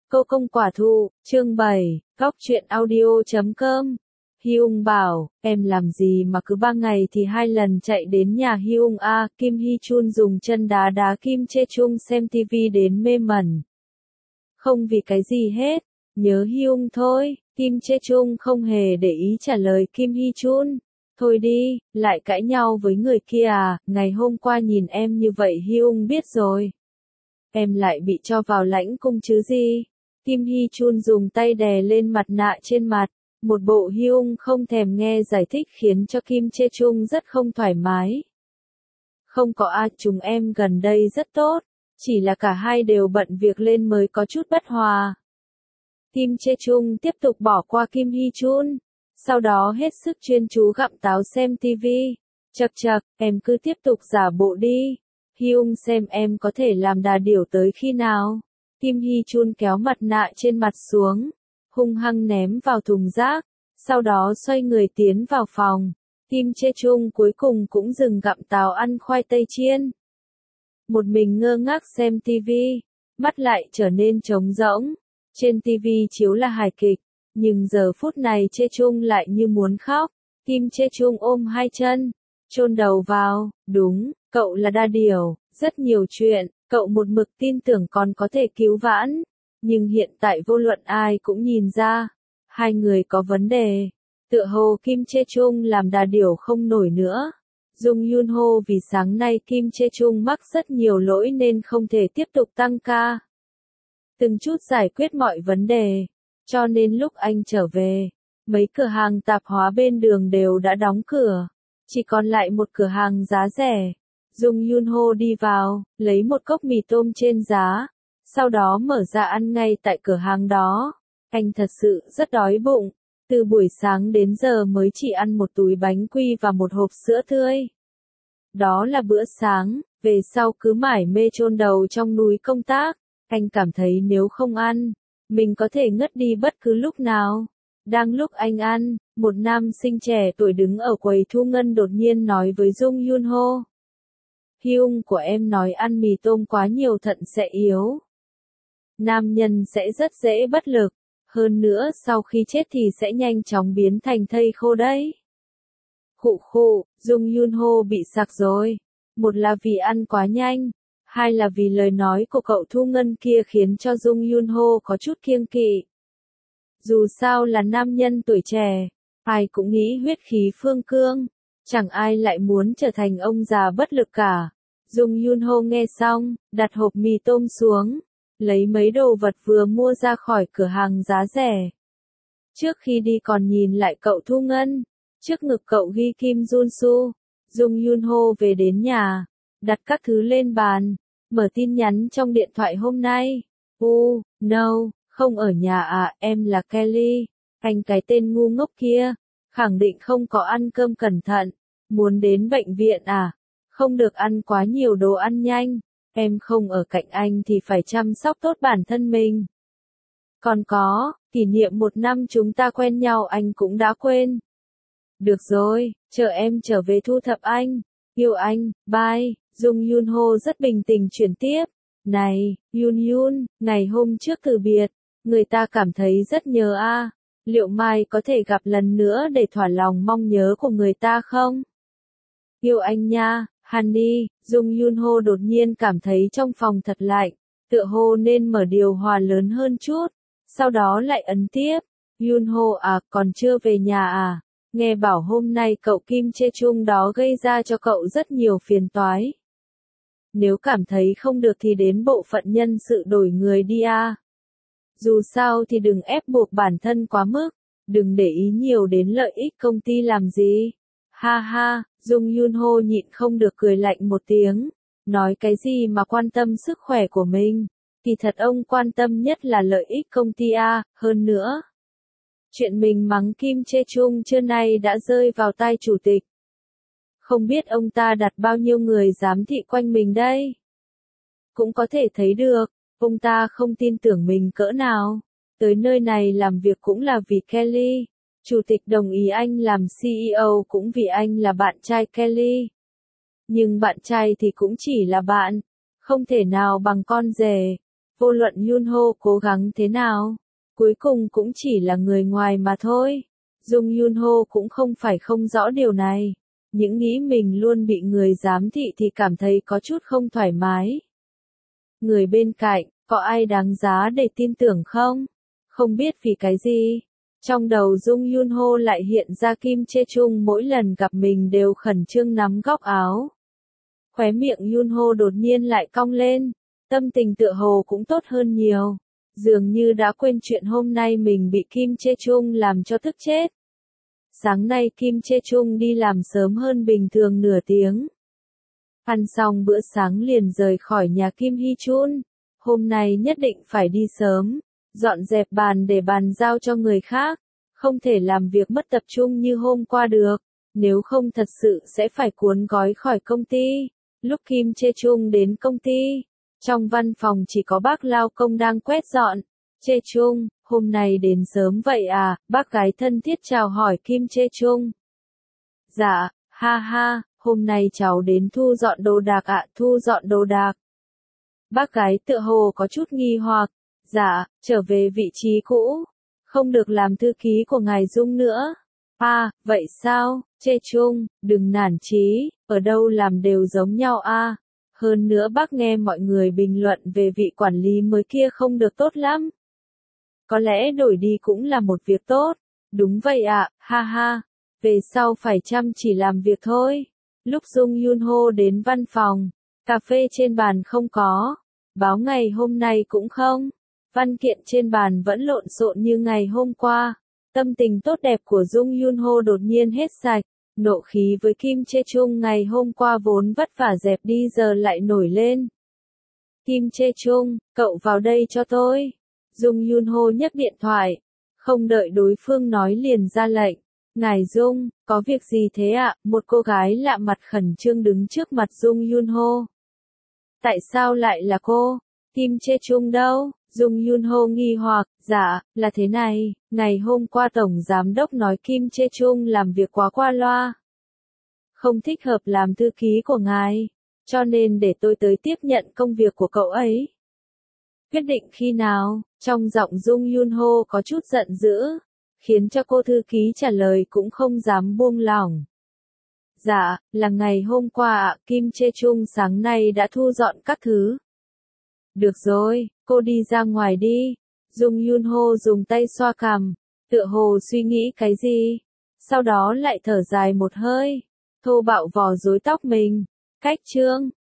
Cô công quả thụ, chương 7, góc truyện audio.com. Hyung bảo, em làm gì mà cứ 3 ngày thì 2 lần chạy đến nhà Hyung a. Kim Hee Chun dùng chân đá đá Kim Chae Chung xem TV đến mê mẩn. Không vì cái gì hết, nhớ Hyung thôi. Kim Chae Chung không hề để ý trả lời Kim Hee Chun. Thôi đi, lại cãi nhau với người kia à, ngày hôm qua nhìn em như vậy Hyung biết rồi. Em lại bị cho vào lãnh cung chứ gì. Kim Hee Chun dùng tay đè lên mặt nạ trên mặt. Một bộ Hyung không thèm nghe giải thích khiến cho Kim Chae Chung rất không thoải mái. Không có chúng em gần đây rất tốt, chỉ là cả hai đều bận việc lên mới có chút bất hòa. Kim Chae Chung tiếp tục bỏ qua Kim Hee Chun, sau đó hết sức chuyên chú gặm táo xem TV. Chậc chậc, em cứ tiếp tục giả bộ đi. Hyung xem em có thể làm đà điểu tới khi nào. Kim Hee Chun kéo mặt nạ trên mặt xuống, hung hăng ném vào thùng rác, sau đó xoay người tiến vào phòng. Kim Chae Chung cuối cùng cũng dừng gặm táo ăn khoai tây chiên. Một mình ngơ ngác xem TV, mắt lại trở nên trống rỗng. Trên TV chiếu là hài kịch, nhưng giờ phút này Chae Chung lại như muốn khóc. Kim Chae Chung ôm hai chân, chôn đầu vào, đúng, cậu là đa điểu, rất nhiều chuyện, cậu một mực tin tưởng còn có thể cứu vãn. Nhưng hiện tại vô luận ai cũng nhìn ra, hai người có vấn đề. Tựa hồ Kim Chae Chung làm đà điểu không nổi nữa. Jung Yun Ho vì sáng nay Kim Chae Chung mắc rất nhiều lỗi nên không thể tiếp tục tăng ca. Từng chút giải quyết mọi vấn đề, cho nên lúc anh trở về, mấy cửa hàng tạp hóa bên đường đều đã đóng cửa, chỉ còn lại một cửa hàng giá rẻ. Jung Yun Ho đi vào, lấy một cốc mì tôm trên giá, sau đó mở ra ăn ngay tại cửa hàng đó. Anh thật sự rất đói bụng, từ buổi sáng đến giờ mới chỉ ăn một túi bánh quy và một hộp sữa tươi. Đó là bữa sáng, về sau cứ mải mê chôn đầu trong núi công tác. Anh cảm thấy nếu không ăn, mình có thể ngất đi bất cứ lúc nào. Đang lúc anh ăn, một nam sinh trẻ tuổi đứng ở quầy thu ngân đột nhiên nói với Jung Yun Ho. Hyung của em nói ăn mì tôm quá nhiều thận sẽ yếu. Nam nhân sẽ rất dễ bất lực, hơn nữa sau khi chết thì sẽ nhanh chóng biến thành thây khô đấy. Khụ khụ, Jung Yun Ho bị sặc rồi. Một là vì ăn quá nhanh, hai là vì lời nói của cậu thu ngân kia khiến cho Jung Yun Ho có chút kiêng kỵ. Dù sao là nam nhân tuổi trẻ, ai cũng nghĩ huyết khí phương cương, chẳng ai lại muốn trở thành ông già bất lực cả. Jung Yun Ho nghe xong, đặt hộp mì tôm xuống, lấy mấy đồ vật vừa mua ra khỏi cửa hàng giá rẻ. Trước khi đi còn nhìn lại cậu thu ngân, trước ngực cậu ghi Kim Jun Su. Jung Yun Ho về đến nhà, đặt các thứ lên bàn, mở tin nhắn trong điện thoại hôm nay. No, không ở nhà à, em là Kelly. Anh cái tên ngu ngốc kia, khẳng định không có ăn cơm cẩn thận, muốn đến bệnh viện à, không được ăn quá nhiều đồ ăn nhanh. Em không ở cạnh anh thì phải chăm sóc tốt bản thân mình. Còn có, kỷ niệm 1 năm chúng ta quen nhau anh cũng đã quên. Được rồi, chờ em trở về thu thập anh. Yêu anh, bye. Jung Yun Ho rất bình tĩnh chuyển tiếp. Này, Yun Yun, ngày hôm trước từ biệt, người ta cảm thấy rất nhớ a. Liệu mai có thể gặp lần nữa để thỏa lòng mong nhớ của người ta không? Yêu anh nha, Honey. Jung Yun Ho đột nhiên cảm thấy trong phòng thật lạnh, tựa hồ nên mở điều hòa lớn hơn chút, sau đó lại ấn tiếp. Yun Ho à, còn chưa về nhà à? Nghe bảo hôm nay cậu Kim Chae Chung đó gây ra cho cậu rất nhiều phiền toái. Nếu cảm thấy không được thì đến bộ phận nhân sự đổi người đi a. Dù sao thì đừng ép buộc bản thân quá mức, đừng để ý nhiều đến lợi ích công ty làm gì. Ha ha, Jung Yun Ho nhịn không được cười lạnh một tiếng, nói cái gì mà quan tâm sức khỏe của mình, thì thật ông quan tâm nhất là lợi ích công ty a, hơn nữa. Chuyện mình mắng Kim Chae Chung trưa nay đã rơi vào tai chủ tịch. Không biết ông ta đặt bao nhiêu người giám thị quanh mình đây. Cũng có thể thấy được, ông ta không tin tưởng mình cỡ nào. Tới nơi này làm việc cũng là vì Kelly. Chủ tịch đồng ý anh làm CEO cũng vì anh là bạn trai Kelly. Nhưng bạn trai thì cũng chỉ là bạn, không thể nào bằng con rể. Vô luận Yunho cố gắng thế nào, cuối cùng cũng chỉ là người ngoài mà thôi. Dung Yunho cũng không phải không rõ điều này. Những nghĩ mình luôn bị người giám thị thì cảm thấy có chút không thoải mái. Người bên cạnh, có ai đáng giá để tin tưởng không? Không biết vì cái gì. Trong đầu Dung Yunho lại hiện ra Kim Chae Chung mỗi lần gặp mình đều khẩn trương nắm góc áo. Khóe miệng Yunho đột nhiên lại cong lên. Tâm tình tựa hồ cũng tốt hơn nhiều. Dường như đã quên chuyện hôm nay mình bị Kim Chae Chung làm cho tức chết. Sáng nay Kim Chae Chung đi làm sớm hơn bình thường nửa tiếng. Ăn xong bữa sáng liền rời khỏi nhà Kim Hee Chun. Hôm nay nhất định phải đi sớm, dọn dẹp bàn để bàn giao cho người khác. Không thể làm việc mất tập trung như hôm qua được, nếu không thật sự sẽ phải cuốn gói khỏi công ty. Lúc Kim Chae Chung đến công ty, trong văn phòng chỉ có bác lao công đang quét dọn. Chae Chung, hôm nay đến sớm vậy à? Bác gái thân thiết chào hỏi Kim Chae Chung. Dạ, ha ha, hôm nay cháu đến thu dọn đồ đạc ạ, thu dọn đồ đạc. Bác gái tựa hồ có chút nghi hoặc. Dạ, trở về vị trí cũ. Không được làm thư ký của ngài Dung nữa. À, vậy sao? Chae Chung, đừng nản chí, ở đâu làm đều giống nhau a. Hơn nữa bác nghe mọi người bình luận về vị quản lý mới kia không được tốt lắm. Có lẽ đổi đi cũng là một việc tốt. Đúng vậy ạ, ha ha. Về sau phải chăm chỉ làm việc thôi. Lúc Dung Yunho đến văn phòng, cà phê trên bàn không có, báo ngày hôm nay cũng không. Văn kiện trên bàn vẫn lộn xộn như ngày hôm qua. Tâm tình tốt đẹp của Dung Yunho đột nhiên hết sạch. Nộ khí với Kim Chae Chung ngày hôm qua vốn vất vả dẹp đi giờ lại nổi lên. Kim Chae Chung, cậu vào đây cho tôi. Dung Yunho nhấc điện thoại. Không đợi đối phương nói liền ra lệnh. Ngài Dung, có việc gì thế ạ? Một cô gái lạ mặt khẩn trương đứng trước mặt Dung Yunho. Tại sao lại là cô? Kim Chae Chung đâu? Dung Yunho nghi hoặc. Dạ, là thế này, ngày hôm qua Tổng Giám đốc nói Kim Chae Chung làm việc quá qua loa. Không thích hợp làm thư ký của ngài, cho nên để tôi tới tiếp nhận công việc của cậu ấy. Quyết định khi nào? Trong giọng Dung Yunho có chút giận dữ, khiến cho cô thư ký trả lời cũng không dám buông lỏng. Dạ, là ngày hôm qua ạ, Kim Chae Chung sáng nay đã thu dọn các thứ. Được rồi, cô đi ra ngoài đi. Dung Yunho dùng tay xoa cằm, tựa hồ suy nghĩ cái gì. Sau đó lại thở dài một hơi, thô bạo vò rối tóc mình. Cách chương